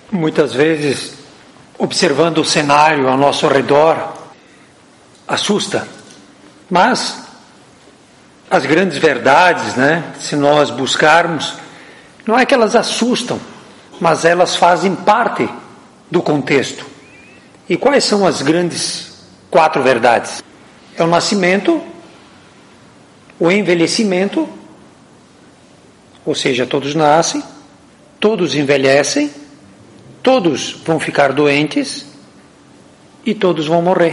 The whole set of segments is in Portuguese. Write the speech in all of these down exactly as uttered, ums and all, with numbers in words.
muitas vezes, observando o cenário ao nosso redor, assusta. Mas as grandes verdades, né, se nós buscarmos, não é que elas assustam, mas elas fazem parte do contexto. E quais são as grandes quatro verdades? É o nascimento, o envelhecimento, ou seja, todos nascem, todos envelhecem, todos vão ficar doentes e todos vão morrer.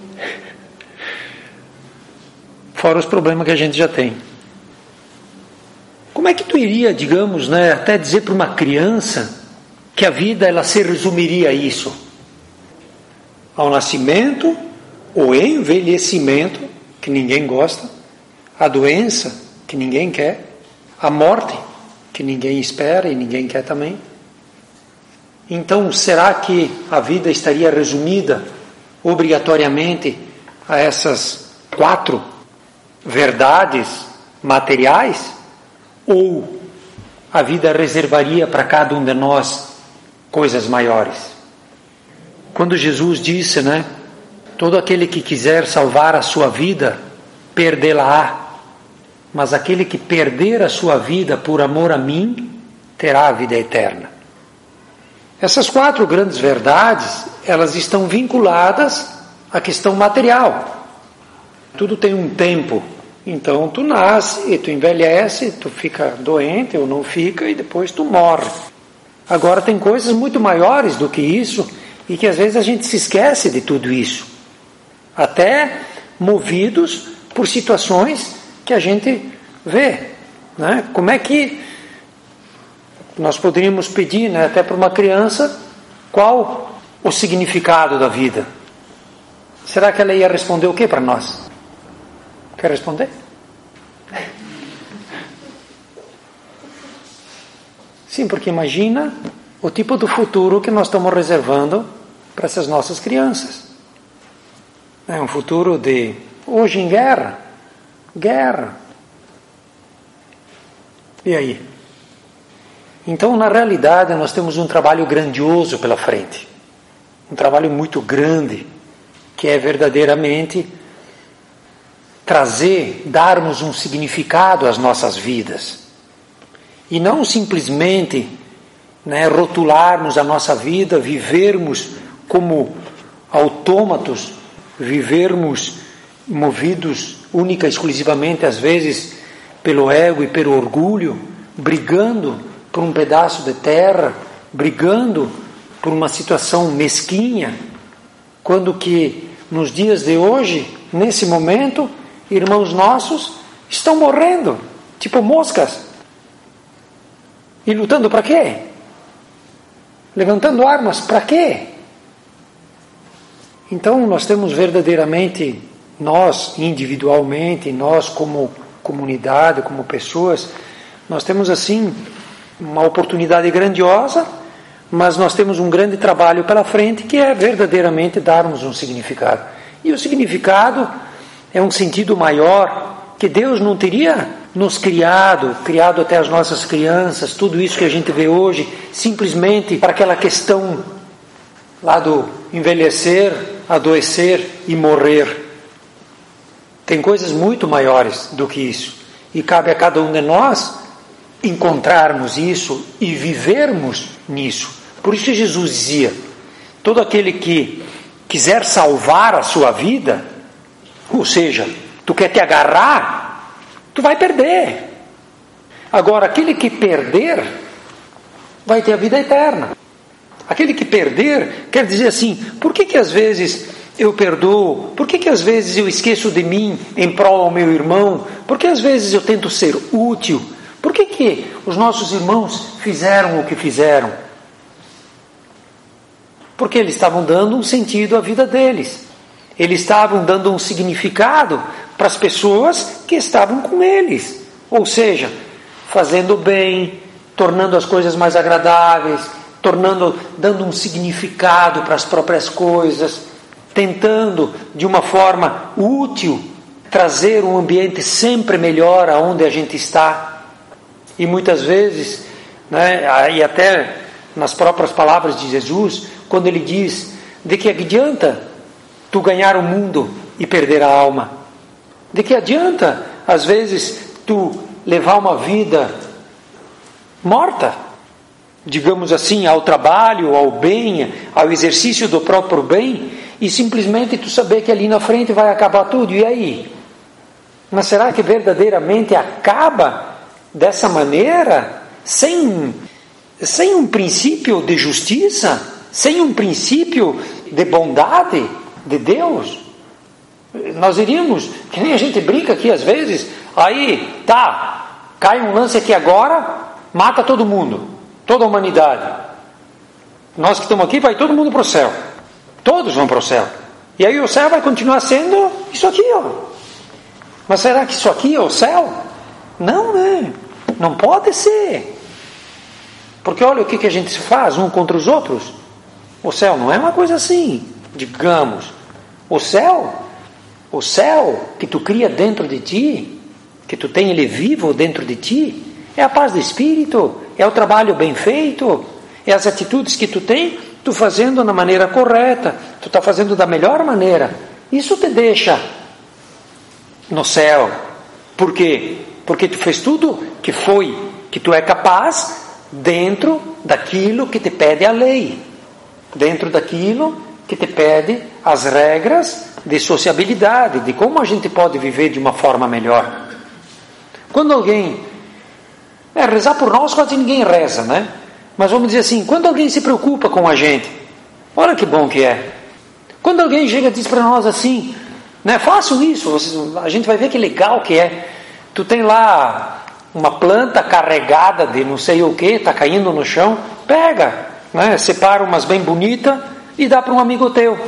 Fora os problemas que a gente já tem. Como é que tu iria, digamos, né, até dizer para uma criança que a vida ela se resumiria a isso? Ao nascimento, o envelhecimento, que ninguém gosta, a doença, que ninguém quer, a morte, que ninguém espera e ninguém quer também. Então, será que a vida estaria resumida obrigatoriamente a essas quatro verdades materiais? Ou a vida reservaria para cada um de nós coisas maiores? Quando Jesus disse, né, todo aquele que quiser salvar a sua vida, perdê-la-á, mas aquele que perder a sua vida por amor a mim, terá a vida eterna. Essas quatro grandes verdades, elas estão vinculadas à questão material. Tudo tem um tempo. Então tu nasce, e tu envelhece, tu fica doente ou não fica, e depois tu morre. Agora tem coisas muito maiores do que isso, e que às vezes a gente se esquece de tudo isso. Até movidos por situações que a gente vê, né? Como é que nós poderíamos pedir, né, até para uma criança, qual o significado da vida? Será que ela ia responder o que para nós? Quer responder? Sim, porque imagina o tipo do futuro que nós estamos reservando para essas nossas crianças. É um futuro de, hoje em guerra, guerra. E aí? Então, na realidade, nós temos um trabalho grandioso pela frente. Um trabalho muito grande, que é verdadeiramente trazer, darmos um significado às nossas vidas. E não simplesmente, né, rotularmos a nossa vida, vivermos como autômatos, vivermos movidos única e exclusivamente, às vezes, pelo ego e pelo orgulho, brigando por um pedaço de terra, brigando por uma situação mesquinha, quando que nos dias de hoje, nesse momento, irmãos nossos estão morrendo, tipo moscas. E lutando para quê? Levantando armas para quê? Então nós temos verdadeiramente, nós individualmente, nós como comunidade, como pessoas, nós temos assim uma oportunidade grandiosa, mas nós temos um grande trabalho pela frente, que é verdadeiramente darmos um significado. E o significado é um sentido maior, que Deus não teria nos criado, criado até as nossas crianças, tudo isso que a gente vê hoje, simplesmente para aquela questão lá do envelhecer, adoecer e morrer. Tem coisas muito maiores do que isso. E cabe a cada um de nós encontrarmos isso e vivermos nisso. Por isso Jesus dizia, todo aquele que quiser salvar a sua vida, ou seja, tu quer te agarrar, tu vai perder. Agora, aquele que perder, vai ter a vida eterna. Aquele que perder, quer dizer assim, por que que às vezes eu perdoo? Por que que às vezes eu esqueço de mim em prol ao meu irmão? Por que às vezes eu tento ser útil? Por que que os nossos irmãos fizeram o que fizeram? Porque eles estavam dando um sentido à vida deles. Eles estavam dando um significado para as pessoas que estavam com eles. Ou seja, fazendo bem, tornando as coisas mais agradáveis, tornando, dando um significado para as próprias coisas, tentando de uma forma útil trazer um ambiente sempre melhor aonde a gente está. E muitas vezes, né, e até nas próprias palavras de Jesus, quando ele diz: de que adianta tu ganhar o mundo e perder a alma? De que adianta, às vezes, tu levar uma vida morta, digamos assim, ao trabalho, ao bem, ao exercício do próprio bem, e simplesmente tu saber que ali na frente vai acabar tudo, e aí? Mas será que verdadeiramente acaba dessa maneira, sem, sem um princípio de justiça, sem um princípio de bondade de Deus? Nós iríamos, que nem a gente brinca aqui às vezes, aí, tá, cai um lance aqui agora, mata todo mundo, toda a humanidade. Nós que estamos aqui, vai todo mundo para o céu. Todos vão para o céu. E aí o céu vai continuar sendo isso aqui, ó. Mas será que isso aqui é o céu? Não, né? Não pode ser. Porque olha o que, que a gente faz um contra os outros. O céu não é uma coisa assim, digamos. O céu, o céu que tu cria dentro de ti, que tu tem ele vivo dentro de ti, é a paz do Espírito, é o trabalho bem feito, é as atitudes que tu tem, tu fazendo na maneira correta, tu está fazendo da melhor maneira. Isso te deixa no céu. Por quê? Porque tu fez tudo que foi, que tu é capaz dentro daquilo que te pede a lei, dentro daquilo que te pede as regras de sociabilidade, de como a gente pode viver de uma forma melhor. Quando alguém... É, rezar por nós quase ninguém reza, né? Mas vamos dizer assim, quando alguém se preocupa com a gente, olha que bom que é. Quando alguém chega e diz para nós assim, né, façam isso, vocês, a gente vai ver que legal que é. Tu tem lá uma planta carregada de não sei o que, está caindo no chão, pega, né, separa umas bem bonitas e dá para um amigo teu.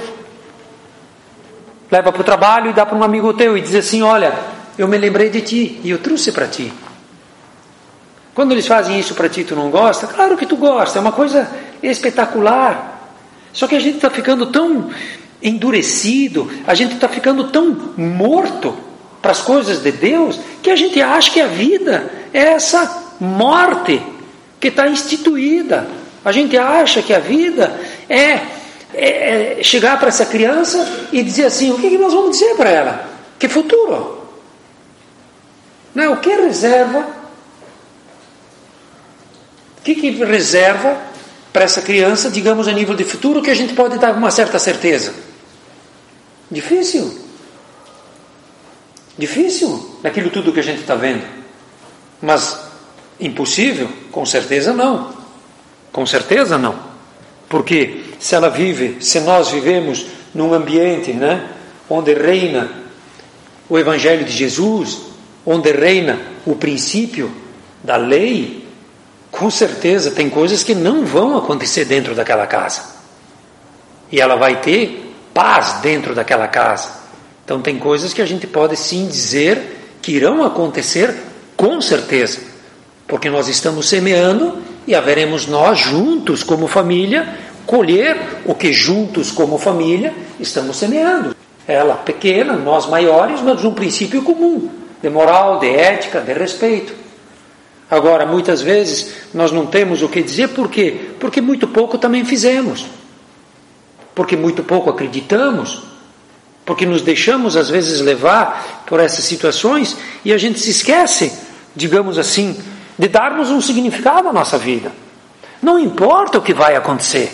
Leva para o trabalho e dá para um amigo teu e diz assim, olha, eu me lembrei de ti e eu trouxe para ti. Quando eles fazem isso para ti, tu não gosta? Claro que tu gosta, é uma coisa espetacular. Só que a gente está ficando tão endurecido, a gente está ficando tão morto para as coisas de Deus, que a gente acha que a vida é essa morte que está instituída. A gente acha que a vida é, é, é chegar para essa criança e dizer assim, o que, que nós vamos dizer para ela? Que futuro? Não é? O que reserva? O que, que reserva para essa criança, digamos, a nível de futuro, que a gente pode dar uma certa certeza? Difícil. Difícil, naquilo tudo que a gente está vendo. Mas impossível? Com certeza não. Com certeza não. Porque se ela vive, se nós vivemos num ambiente, né, onde reina o Evangelho de Jesus, onde reina o princípio da lei, com certeza tem coisas que não vão acontecer dentro daquela casa. E ela vai ter paz dentro daquela casa. Então tem coisas que a gente pode sim dizer que irão acontecer com certeza. Porque nós estamos semeando e haveremos nós juntos como família colher o que juntos como família estamos semeando. Ela pequena, nós maiores, mas um princípio comum, de moral, de ética, de respeito. Agora, muitas vezes, nós não temos o que dizer, por quê? Porque muito pouco também fizemos. Porque muito pouco acreditamos. Porque nos deixamos, às vezes, levar por essas situações e a gente se esquece, digamos assim, de darmos um significado à nossa vida. Não importa o que vai acontecer.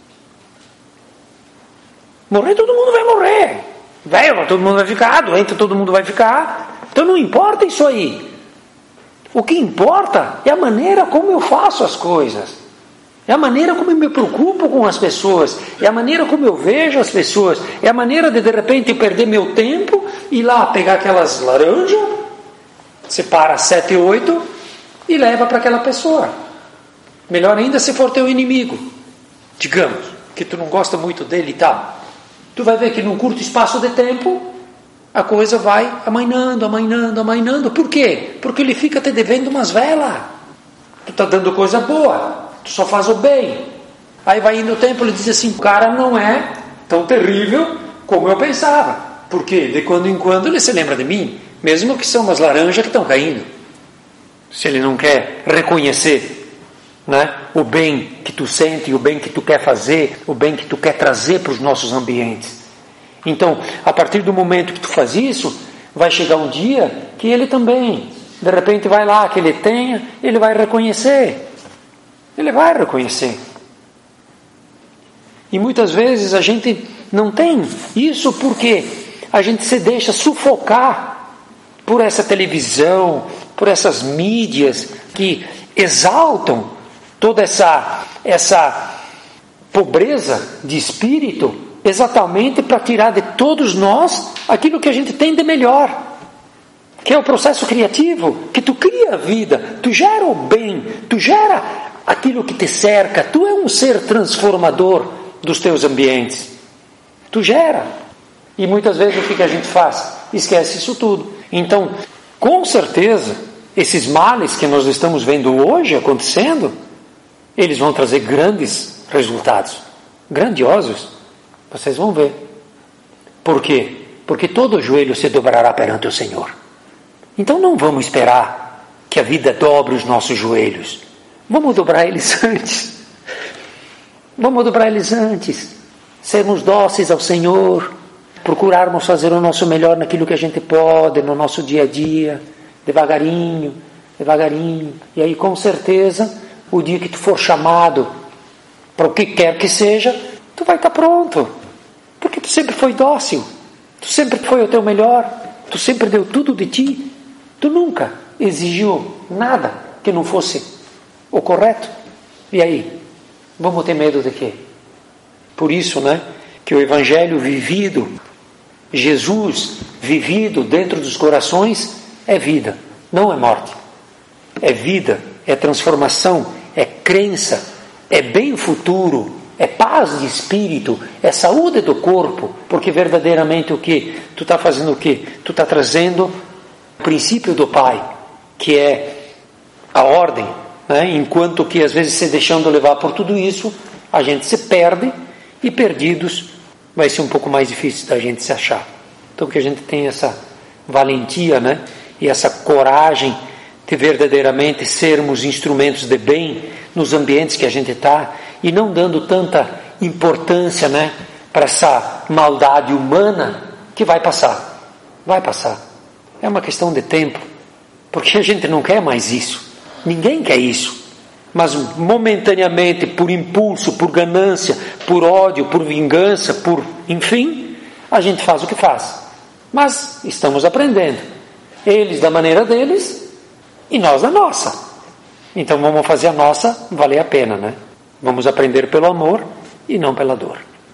Morrer, todo mundo vai morrer. Velho, todo mundo vai ficar. Doente, todo mundo vai ficar. Então não importa isso aí. O que importa é a maneira como eu faço as coisas. É a maneira como eu me preocupo com as pessoas. É a maneira como eu vejo as pessoas. É a maneira de, de repente, eu perder meu tempo, ir lá pegar aquelas laranjas, separa sete, oito e leva para aquela pessoa. Melhor ainda se for teu inimigo. Digamos que tu não gosta muito dele e tal. Tu vai ver que num curto espaço de tempo a coisa vai amainando, amainando, amainando. Por quê? Porque ele fica te devendo umas velas. Tu está dando coisa boa, tu só faz o bem. Aí vai indo o tempo, ele diz assim, o cara não é tão terrível como eu pensava. Por quê? De quando em quando ele se lembra de mim, mesmo que são umas laranjas que estão caindo. Se ele não quer reconhecer. né? O bem que tu sente, o bem que tu quer fazer, o bem que tu quer trazer para os nossos ambientes. Então, a partir do momento que tu faz isso, vai chegar um dia que ele também, de repente vai lá, que ele tenha, ele vai reconhecer. Ele vai reconhecer. E muitas vezes a gente não tem isso porque a gente se deixa sufocar por essa televisão, por essas mídias que exaltam toda essa, essa pobreza de espírito, exatamente para tirar de todos nós aquilo que a gente tem de melhor, que é o processo criativo, que tu cria a vida, tu gera o bem, tu gera aquilo que te cerca, tu é um ser transformador dos teus ambientes, tu gera. E muitas vezes o que a gente faz? Esquece isso tudo. Então, com certeza, esses males que nós estamos vendo hoje acontecendo, eles vão trazer grandes resultados, grandiosos. Vocês vão ver. Por quê? Porque todo joelho se dobrará perante o Senhor. Então não vamos esperar que a vida dobre os nossos joelhos. Vamos dobrar eles antes. Vamos dobrar eles antes. Sermos dóceis ao Senhor. Procurarmos fazer o nosso melhor naquilo que a gente pode, no nosso dia a dia. Devagarinho, devagarinho. E aí com certeza, o dia que tu for chamado para o que quer que seja, tu vai estar pronto. Porque tu sempre foi dócil. Tu sempre foi o teu melhor. Tu sempre deu tudo de ti. Tu nunca exigiu nada que não fosse o correto. E aí? Vamos ter medo de quê? Por isso, né, que o Evangelho vivido, Jesus vivido dentro dos corações, é vida, não é morte. É vida, é transformação, é crença, é bem futuro, é paz de espírito, é saúde do corpo, porque verdadeiramente o que? Tu está fazendo o quê? Tu está trazendo o princípio do Pai, que é a ordem, né? Enquanto que às vezes se deixando levar por tudo isso, a gente se perde, e perdidos vai ser um pouco mais difícil da gente se achar. Então que a gente tenha essa valentia, né? E essa coragem de verdadeiramente sermos instrumentos de bem nos ambientes que a gente está, e não dando tanta importância, né, para essa maldade humana que vai passar. Vai passar. É uma questão de tempo, porque a gente não quer mais isso. Ninguém quer isso. Mas momentaneamente, por impulso, por ganância, por ódio, por vingança, por enfim, a gente faz o que faz. Mas estamos aprendendo. Eles da maneira deles e nós da nossa. Então vamos fazer a nossa valer a pena, né? Vamos aprender pelo amor e não pela dor.